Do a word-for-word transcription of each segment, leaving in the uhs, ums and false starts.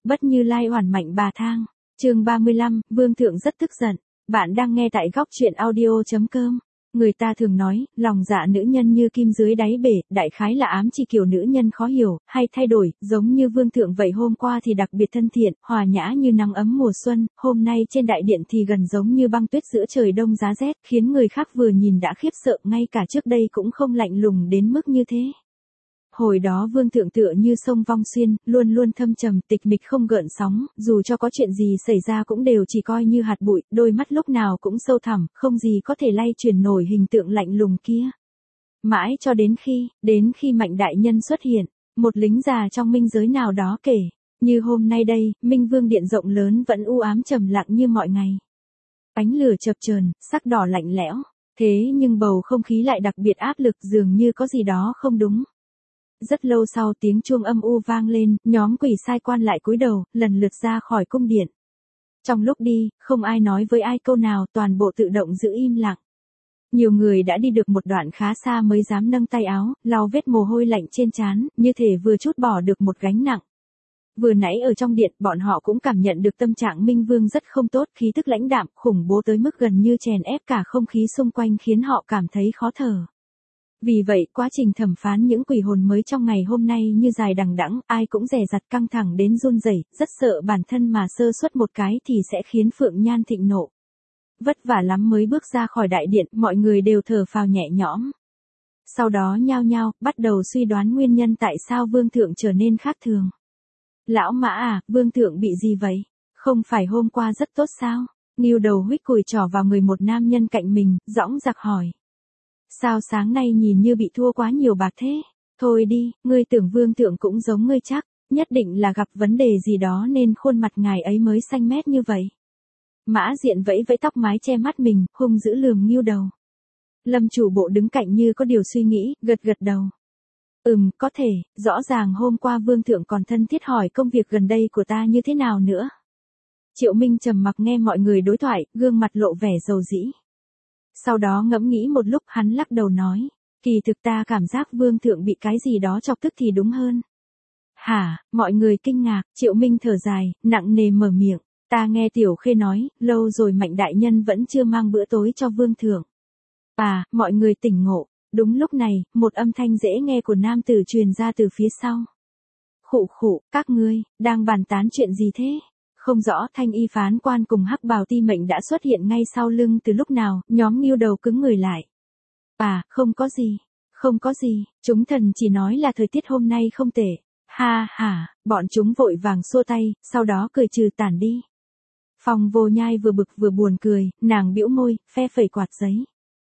Bất Như Lai oản mạnh bà thang. Chương ba mươi lăm, Vương thượng rất tức giận. Bạn đang nghe tại góc truyện audio chấm com. Người ta thường nói, lòng dạ nữ nhân như kim dưới đáy bể, đại khái là ám chỉ kiểu nữ nhân khó hiểu, hay thay đổi, giống như vương thượng vậy. Hôm qua thì đặc biệt thân thiện, hòa nhã như nắng ấm mùa xuân, hôm nay trên đại điện thì gần giống như băng tuyết giữa trời đông giá rét, khiến người khác vừa nhìn đã khiếp sợ, ngay cả trước đây cũng không lạnh lùng đến mức như thế. Hồi đó vương thượng tựa như sông Vong Xuyên, luôn luôn thâm trầm, tịch mịch không gợn sóng, dù cho có chuyện gì xảy ra cũng đều chỉ coi như hạt bụi, đôi mắt lúc nào cũng sâu thẳm, không gì có thể lay chuyển nổi hình tượng lạnh lùng kia. Mãi cho đến khi, đến khi Mạnh đại nhân xuất hiện, một lính già trong minh giới nào đó kể, như hôm nay đây, Minh Vương điện rộng lớn vẫn u ám trầm lặng như mọi ngày. Ánh lửa chập chờn, sắc đỏ lạnh lẽo, thế nhưng bầu không khí lại đặc biệt áp lực, dường như có gì đó không đúng. Rất lâu sau tiếng chuông âm u vang lên, nhóm quỷ sai quan lại cúi đầu, lần lượt ra khỏi cung điện. Trong lúc đi, không ai nói với ai câu nào, toàn bộ tự động giữ im lặng. Nhiều người đã đi được một đoạn khá xa mới dám nâng tay áo, lau vết mồ hôi lạnh trên trán, như thể vừa trút bỏ được một gánh nặng. Vừa nãy ở trong điện, bọn họ cũng cảm nhận được tâm trạng Minh Vương rất không tốt, khí tức lãnh đạm, khủng bố tới mức gần như chèn ép cả không khí xung quanh, khiến họ cảm thấy khó thở. Vì vậy, quá trình thẩm phán những quỷ hồn mới trong ngày hôm nay như dài đằng đẵng, ai cũng dè dặt căng thẳng đến run rẩy, rất sợ bản thân mà sơ suất một cái thì sẽ khiến Phượng Nhan thịnh nộ. Vất vả lắm mới bước ra khỏi đại điện, mọi người đều thở phào nhẹ nhõm. Sau đó nhao nhao, bắt đầu suy đoán nguyên nhân tại sao vương thượng trở nên khác thường. Lão Mã à, vương thượng bị gì vậy? Không phải hôm qua rất tốt sao? Ngưu đầu huých cùi trỏ vào người một nam nhân cạnh mình, dõng dạc hỏi. Sao sáng nay nhìn như bị thua quá nhiều bạc thế? Thôi đi, ngươi tưởng vương thượng cũng giống ngươi chắc, nhất định là gặp vấn đề gì đó nên khuôn mặt ngài ấy mới xanh mét như vậy. Mã Diện vẫy vẫy tóc mái che mắt mình, hung dữ lườm Ngưu đầu. Lâm chủ bộ đứng cạnh như có điều suy nghĩ, gật gật đầu. Ừm, có thể, rõ ràng hôm qua vương thượng còn thân thiết hỏi công việc gần đây của ta như thế nào nữa. Triệu Minh trầm mặc nghe mọi người đối thoại, gương mặt lộ vẻ dầu dĩ. Sau đó ngẫm nghĩ một lúc, hắn lắc đầu nói, kỳ thực ta cảm giác vương thượng bị cái gì đó chọc tức thì đúng hơn. Hả, mọi người kinh ngạc, Triệu Minh thở dài, nặng nề mở miệng, ta nghe Tiểu Khê nói, lâu rồi Mạnh đại nhân vẫn chưa mang bữa tối cho vương thượng. À, mọi người tỉnh ngộ, đúng lúc này, một âm thanh dễ nghe của nam tử truyền ra từ phía sau. Khụ khụ, các ngươi, đang bàn tán chuyện gì thế? Không rõ, thanh y phán quan cùng hắc bào ti mệnh đã xuất hiện ngay sau lưng từ lúc nào, nhóm Ngưu đầu cứng người lại. À, không có gì, không có gì, chúng thần chỉ nói là thời tiết hôm nay không tệ. Ha ha, bọn chúng vội vàng xua tay, sau đó cười trừ tản đi. Phong Vô Nhai vừa bực vừa buồn cười, nàng bĩu môi, phe phẩy quạt giấy.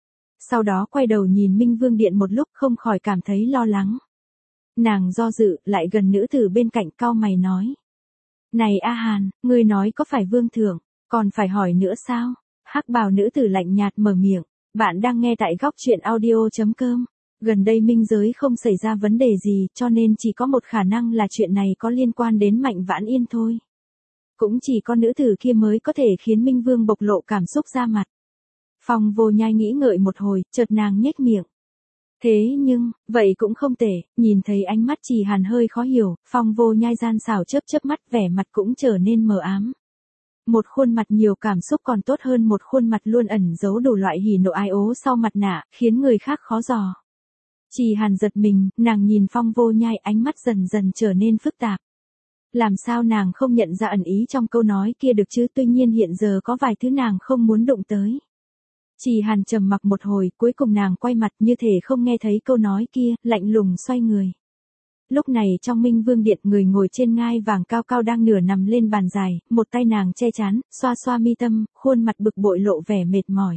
Sau đó quay đầu nhìn Minh Vương điện một lúc, không khỏi cảm thấy lo lắng. Nàng do dự, lại gần nữ tử bên cạnh, cau mày nói. Này A Hàn, ngươi nói có phải vương thượng, còn phải hỏi nữa sao? Hắc bào nữ tử lạnh nhạt mở miệng, bạn đang nghe tại góc truyện audio chấm com. Gần đây minh giới không xảy ra vấn đề gì, cho nên chỉ có một khả năng là chuyện này có liên quan đến Mạnh Vãn Yên thôi. Cũng chỉ có nữ tử kia mới có thể khiến Minh Vương bộc lộ cảm xúc ra mặt. Phong Vô Nhai nghĩ ngợi một hồi, chợt nàng nhếch miệng. Thế nhưng, vậy cũng không tệ, nhìn thấy ánh mắt Trì Hàn hơi khó hiểu, Phong Vô Nhai gian xảo chớp chớp mắt, vẻ mặt cũng trở nên mờ ám. Một khuôn mặt nhiều cảm xúc còn tốt hơn một khuôn mặt luôn ẩn giấu đủ loại hỉ nộ ái ố sau mặt nạ, khiến người khác khó dò. Trì Hàn giật mình, nàng nhìn Phong Vô Nhai, ánh mắt dần dần trở nên phức tạp. Làm sao nàng không nhận ra ẩn ý trong câu nói kia được chứ, tuy nhiên hiện giờ có vài thứ nàng không muốn đụng tới. Trì Hàn trầm mặc một hồi, cuối cùng nàng quay mặt như thể không nghe thấy câu nói kia, lạnh lùng xoay người. Lúc này trong Minh Vương điện, người ngồi trên ngai vàng cao cao đang nửa nằm lên bàn dài, một tay nàng che trán, xoa xoa mi tâm, khuôn mặt bực bội lộ vẻ mệt mỏi.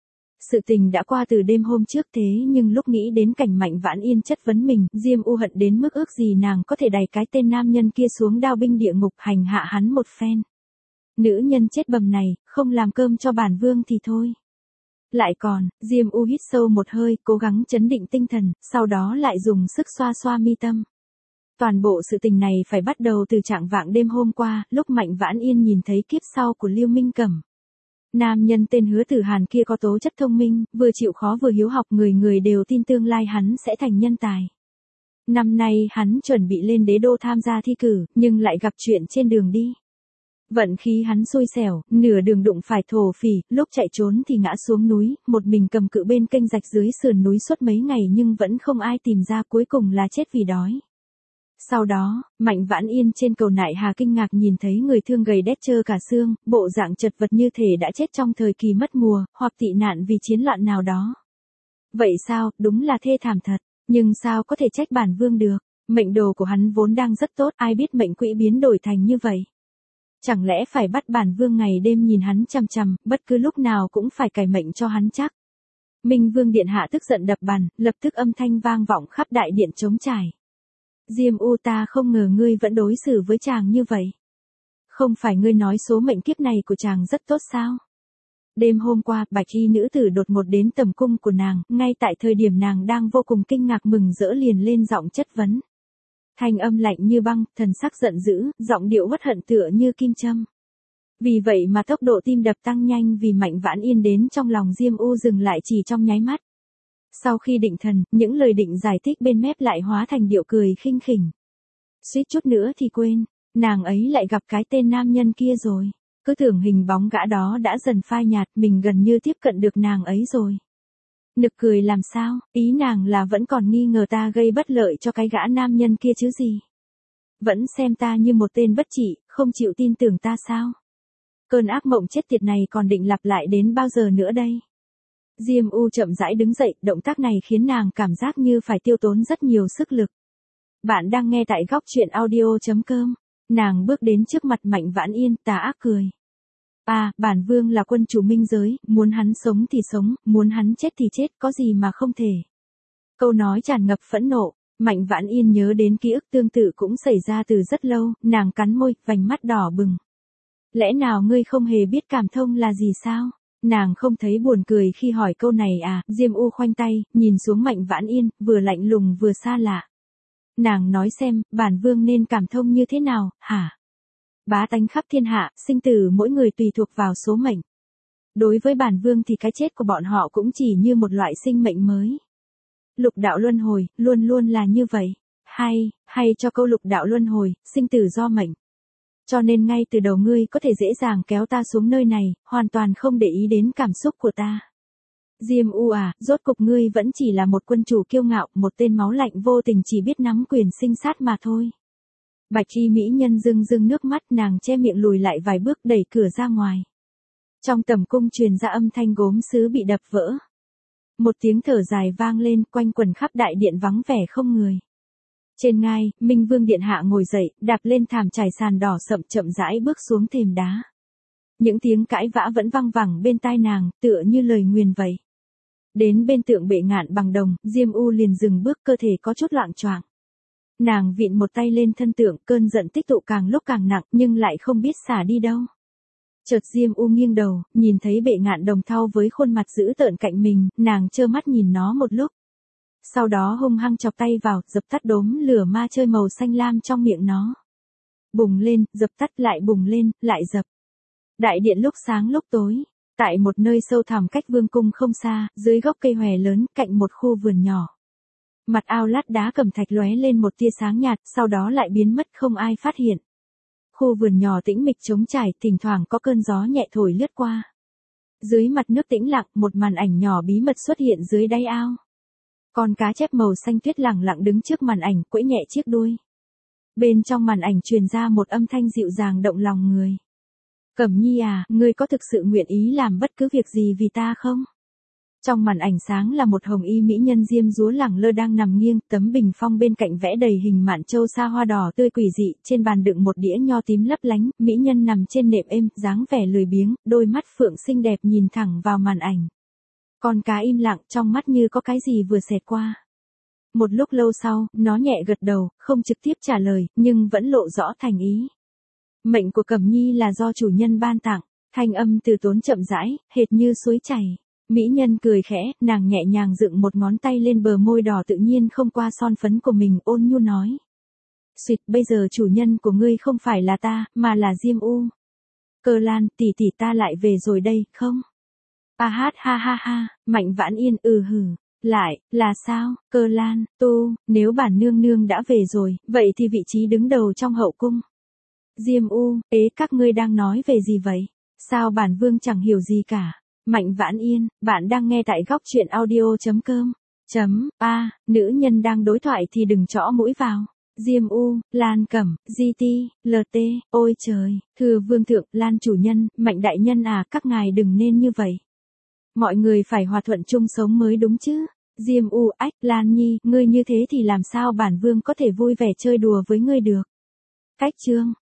Sự tình đã qua từ đêm hôm trước, thế nhưng lúc nghĩ đến cảnh Mạnh Vãn Yên chất vấn mình, Diêm U hận đến mức ước gì nàng có thể đày cái tên nam nhân kia xuống đao binh địa ngục hành hạ hắn một phen. Nữ nhân chết bầm này, không làm cơm cho bản vương thì thôi. Lại còn, Diêm U hít sâu một hơi, cố gắng chấn định tinh thần, sau đó lại dùng sức xoa xoa mi tâm. Toàn bộ sự tình này phải bắt đầu từ trạng vạng đêm hôm qua, lúc Mạnh Vãn Yên nhìn thấy kiếp sau của Lưu Minh Cẩm. Nam nhân tên Hứa Tử Hàn kia có tố chất thông minh, vừa chịu khó vừa hiếu học, người người đều tin tương lai hắn sẽ thành nhân tài. Năm nay hắn chuẩn bị lên đế đô tham gia thi cử, nhưng lại gặp chuyện trên đường đi. Vận khí hắn xui xẻo, nửa đường đụng phải thổ phỉ, lúc chạy trốn thì ngã xuống núi, một mình cầm cự bên kênh rạch dưới sườn núi suốt mấy ngày nhưng vẫn không ai tìm ra, cuối cùng là chết vì đói. Sau đó, Mạnh Vãn Yên trên cầu Nại Hà kinh ngạc nhìn thấy người thương gầy đét trơ cả xương, bộ dạng chật vật như thể đã chết trong thời kỳ mất mùa, hoặc tị nạn vì chiến loạn nào đó. Vậy sao, đúng là thê thảm thật, nhưng sao có thể trách bản vương được, mệnh đồ của hắn vốn đang rất tốt, ai biết mệnh quỹ biến đổi thành như vậy. Chẳng lẽ phải bắt bản vương ngày đêm nhìn hắn chằm chằm, bất cứ lúc nào cũng phải cải mệnh cho hắn chắc. Minh Vương điện hạ tức giận đập bàn, lập tức âm thanh vang vọng khắp đại điện trống trải. Diêm U, ta không ngờ ngươi vẫn đối xử với chàng như vậy. Không phải ngươi nói số mệnh kiếp này của chàng rất tốt sao? Đêm hôm qua, bạch y nữ tử đột ngột đến tầm cung của nàng, ngay tại thời điểm nàng đang vô cùng kinh ngạc mừng rỡ liền lên giọng chất vấn. Thanh âm lạnh như băng, thần sắc giận dữ, giọng điệu uất hận tựa như kim châm. Vì vậy mà tốc độ tim đập tăng nhanh vì Mạnh Vãn Yên đến trong lòng Diêm U dừng lại chỉ trong nháy mắt. Sau khi định thần, những lời định giải thích bên mép lại hóa thành điệu cười khinh khỉnh. Suýt chút nữa thì quên, nàng ấy lại gặp cái tên nam nhân kia rồi. Cứ tưởng hình bóng gã đó đã dần phai nhạt, mình gần như tiếp cận được nàng ấy rồi. Nực cười làm sao, ý nàng là vẫn còn nghi ngờ ta gây bất lợi cho cái gã nam nhân kia chứ gì. Vẫn xem ta như một tên bất trị, không chịu tin tưởng ta sao. Cơn ác mộng chết tiệt này còn định lặp lại đến bao giờ nữa đây. Diêm U chậm rãi đứng dậy, động tác này khiến nàng cảm giác như phải tiêu tốn rất nhiều sức lực. Bạn đang nghe tại góc truyện audio chấm com. Nàng bước đến trước mặt Mạnh Vãn Yên, tà ác cười. À, bản vương là quân chủ minh giới, muốn hắn sống thì sống, muốn hắn chết thì chết, có gì mà không thể. Câu nói tràn ngập phẫn nộ, Mạnh Vãn Yên nhớ đến ký ức tương tự cũng xảy ra từ rất lâu, nàng cắn môi, vành mắt đỏ bừng. Lẽ nào ngươi không hề biết cảm thông là gì sao? Nàng không thấy buồn cười khi hỏi câu này à? Diêm U khoanh tay, nhìn xuống Mạnh Vãn Yên, vừa lạnh lùng vừa xa lạ. Nàng nói xem, bản vương nên cảm thông như thế nào, hả? Bá tánh khắp thiên hạ, sinh tử mỗi người tùy thuộc vào số mệnh. Đối với bản vương thì cái chết của bọn họ cũng chỉ như một loại sinh mệnh mới. Lục đạo luân hồi, luôn luôn là như vậy. Hay, hay cho câu lục đạo luân hồi, sinh tử do mệnh. Cho nên ngay từ đầu ngươi có thể dễ dàng kéo ta xuống nơi này, hoàn toàn không để ý đến cảm xúc của ta. Diêm U à, rốt cục ngươi vẫn chỉ là một quân chủ kiêu ngạo, một tên máu lạnh vô tình chỉ biết nắm quyền sinh sát mà thôi. Bạch y mỹ nhân rưng rưng nước mắt, nàng che miệng lùi lại vài bước đẩy cửa ra ngoài. Trong tầm cung truyền ra âm thanh gốm sứ bị đập vỡ. Một tiếng thở dài vang lên, quanh quần khắp đại điện vắng vẻ không người. Trên ngai, Minh Vương điện hạ ngồi dậy, đạp lên thảm trải sàn đỏ sậm chậm rãi bước xuống thềm đá. Những tiếng cãi vã vẫn vang vẳng bên tai nàng, tựa như lời nguyền vậy. Đến bên tượng bệ ngạn bằng đồng, Diêm U liền dừng bước, cơ thể có chút loạng choạng. Nàng vịn một tay lên thân tượng, cơn giận tích tụ càng lúc càng nặng, nhưng lại không biết xả đi đâu. Chợt Diêm U nghiêng đầu, nhìn thấy bệ ngạn đồng thau với khuôn mặt dữ tợn cạnh mình, nàng trơ mắt nhìn nó một lúc. Sau đó hung hăng chọc tay vào, dập tắt đốm lửa ma chơi màu xanh lam trong miệng nó. Bùng lên, dập tắt lại bùng lên, lại dập. Đại điện lúc sáng lúc tối. Tại một nơi sâu thẳm cách vương cung không xa, dưới gốc cây hòe lớn, cạnh một khu vườn nhỏ. Mặt ao lát đá cẩm thạch lóe lên một tia sáng nhạt, sau đó lại biến mất không ai phát hiện. Khu vườn nhỏ tĩnh mịch trống trải, thỉnh thoảng có cơn gió nhẹ thổi lướt qua. Dưới mặt nước tĩnh lặng, một màn ảnh nhỏ bí mật xuất hiện dưới đáy ao. Con cá chép màu xanh tuyết lẳng lặng đứng trước màn ảnh, quẫy nhẹ chiếc đuôi. Bên trong màn ảnh truyền ra một âm thanh dịu dàng động lòng người. Cẩm Nhi à, ngươi có thực sự nguyện ý làm bất cứ việc gì vì ta không? Trong màn ảnh sáng là một hồng y mỹ nhân diêm dúa lẳng lơ đang nằm nghiêng, tấm bình phong bên cạnh vẽ đầy hình mạn châu sa hoa đỏ tươi quỷ dị, trên bàn đựng một đĩa nho tím lấp lánh, mỹ nhân nằm trên nệm êm, dáng vẻ lười biếng, đôi mắt phượng xinh đẹp nhìn thẳng vào màn ảnh. Con cá im lặng, trong mắt như có cái gì vừa xẹt qua. Một lúc lâu sau, nó nhẹ gật đầu, không trực tiếp trả lời, nhưng vẫn lộ rõ thành ý. Mệnh của Cẩm Nhi là do chủ nhân ban tặng, thanh âm từ tốn chậm rãi, hệt như suối chảy. Mỹ nhân cười khẽ, nàng nhẹ nhàng dựng một ngón tay lên bờ môi đỏ tự nhiên không qua son phấn của mình, ôn nhu nói. Xuyệt, bây giờ chủ nhân của ngươi không phải là ta, mà là Diêm U. Cơ Lan, tỷ tỷ ta lại về rồi đây, không? A hát ha ha ha, Mạnh Vãn Yên ừ hừ. Lại, là sao, Cơ Lan, Tu, nếu bản nương nương đã về rồi, vậy thì vị trí đứng đầu trong hậu cung. Diêm U, ế các ngươi đang nói về gì vậy? Sao bản vương chẳng hiểu gì cả? Mạnh Vãn Yên, bạn đang nghe tại góc truyện audio.com. Chấm, a, nữ nhân đang đối thoại thì đừng chõ mũi vào. Diêm U, Lan Cẩm, giê tê, lờ tê, ôi trời, thưa vương thượng, Lan chủ nhân, Mạnh đại nhân à, các ngài đừng nên như vậy. Mọi người phải hòa thuận chung sống mới đúng chứ. Diêm U, ách, Lan Nhi, ngươi như thế thì làm sao bản vương có thể vui vẻ chơi đùa với ngươi được. Cách chương.